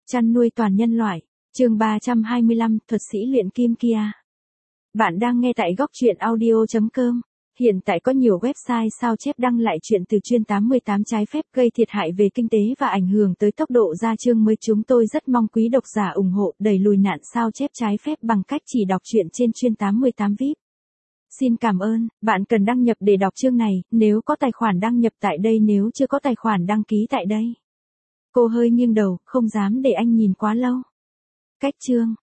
Chăn nuôi toàn nhân loại. Chương 325, thuật sĩ luyện kim kia. Bạn đang nghe tại góc truyện audio.com. Hiện tại có nhiều website sao chép đăng lại chuyện từ chuyên 88 trái phép gây thiệt hại về kinh tế và ảnh hưởng tới tốc độ ra chương mới. Chúng tôi rất mong quý độc giả ủng hộ đẩy lùi nạn sao chép trái phép bằng cách chỉ đọc truyện trên chuyên 88 VIP. Xin cảm ơn, bạn cần đăng nhập để đọc chương này, nếu có tài khoản đăng nhập tại đây, nếu chưa có tài khoản đăng ký tại đây. Cô hơi nghiêng đầu, không dám để anh nhìn quá lâu. Cách chương.